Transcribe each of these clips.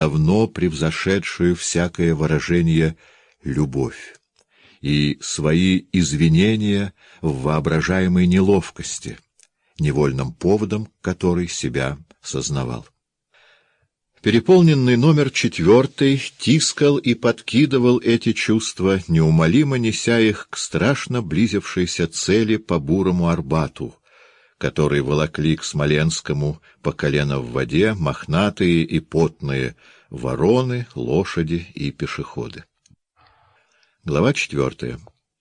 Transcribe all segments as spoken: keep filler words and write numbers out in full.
давно превзошедшую всякое выражение любовь, и свои извинения в воображаемой неловкости, невольным поводом которой себя сознавал. Переполненный номер четвертый тискал и подкидывал эти чувства, неумолимо неся их к страшно близившейся цели по бурому Арбату, который волокли к Смоленскому по колено в воде мохнатые и потные вороны, лошади и пешеходы. Глава четвертая.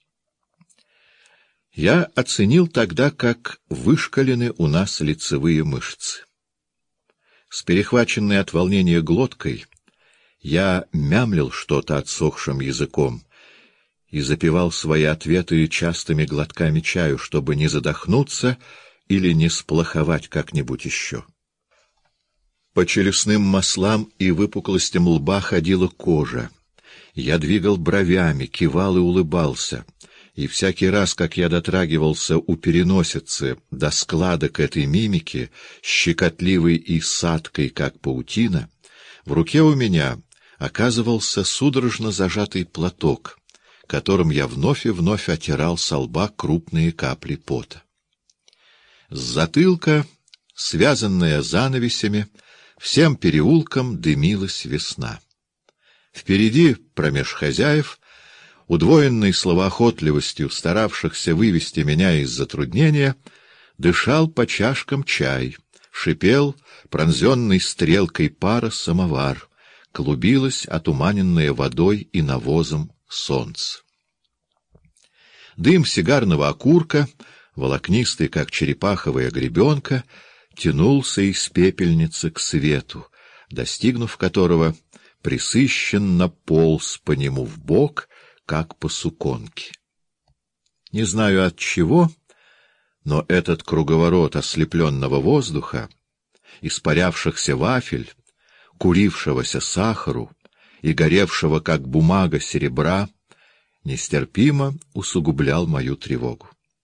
Я оценил тогда, как вышкалены у нас лицевые мышцы. С перехваченной от волнения глоткой я мямлил что-то отсохшим языком и запивал свои ответы частыми глотками чаю, чтобы не задохнуться или не сплоховать как-нибудь еще. По челюстным маслам и выпуклостям лба ходила кожа. Я двигал бровями, кивал и улыбался, и всякий раз, как я дотрагивался у переносицы до складок этой мимики, щекотливой и садкой, как паутина, в руке у меня оказывался судорожно зажатый платок, которым я вновь и вновь отирал со лба крупные капли пота. С затылка, связанная занавесями, всем переулком дымилась весна. Впереди, промеж хозяев, удвоенной словоохотливостью старавшихся вывести меня из затруднения, дышал по чашкам чай, шипел пронзенный стрелкой пара самовар, клубилось отуманенное водой и навозом солнце. Дым сигарного окурка, волокнистый, как черепаховая гребенка, тянулся из пепельницы к свету, достигнув которого, пресыщенно полз по нему вбок, как по суконке. Не знаю от чего, но этот круговорот ослепленного воздуха, испарявшихся вафель, курившегося сахару и горевшего, как бумага, серебра, нестерпимо усугублял мою тревогу.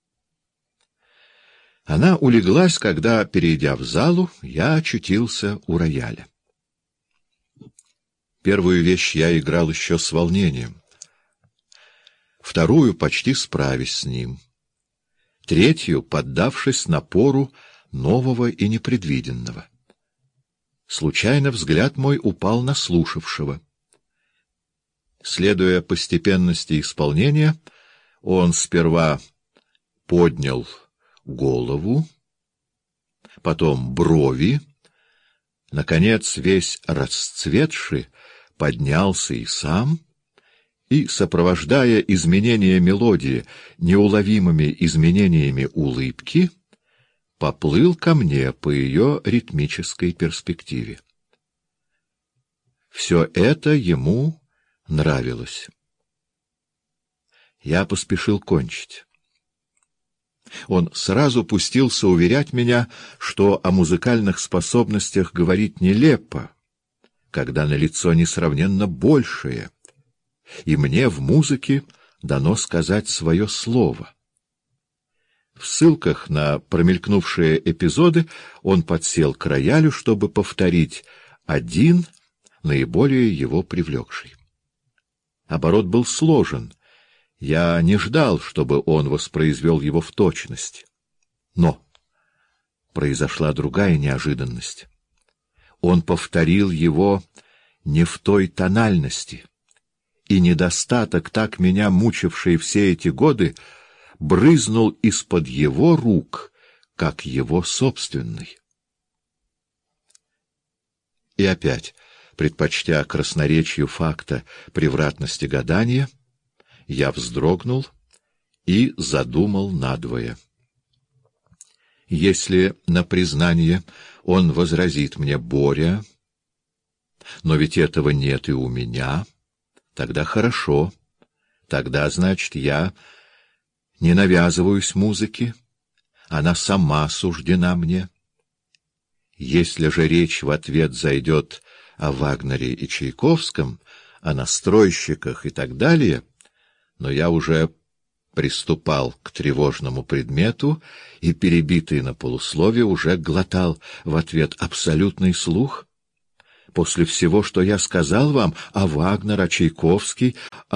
Она улеглась, когда, перейдя в залу, я очутился у рояля. Первую вещь я играл еще с волнением, вторую — почти справясь с ним, третью — поддавшись напору нового и непредвиденного. Случайно взгляд мой упал на слушавшего. Следуя постепенности исполнения, он сперва поднял голову, потом брови, наконец, весь расцветший, поднялся и сам, и, сопровождая изменения мелодии неуловимыми изменениями улыбки, поплыл ко мне по ее ритмической перспективе. Все это ему нравилось. Я поспешил кончить. Он сразу пустился уверять меня, что о музыкальных способностях говорить нелепо, когда налицо несравненно большее, и мне в музыке дано сказать свое слово. В ссылках на промелькнувшие эпизоды он подсел к роялю, чтобы повторить один, наиболее его привлекший. Оборот был сложен. Я не ждал, чтобы он воспроизвел его в точности. Но произошла другая неожиданность. Он повторил его не в той тональности, и недостаток, так меня мучивший все эти годы, брызнул из-под его рук, как его собственный. И опять, предпочтя красноречию факта превратности гадания, я вздрогнул и задумал надвое. Если на признание он возразит мне: «Боря, но ведь этого нет и у меня», тогда хорошо, тогда, значит, я не навязываюсь музыке, она сама суждена мне. Если же речь в ответ зайдет о Вагнере и Чайковском, о настройщиках и так далее, но я уже приступал к тревожному предмету и, перебитый на полуслове, уже глотал в ответ абсолютный слух, после всего, что я сказал вам, а Вагнер, а Чайковский,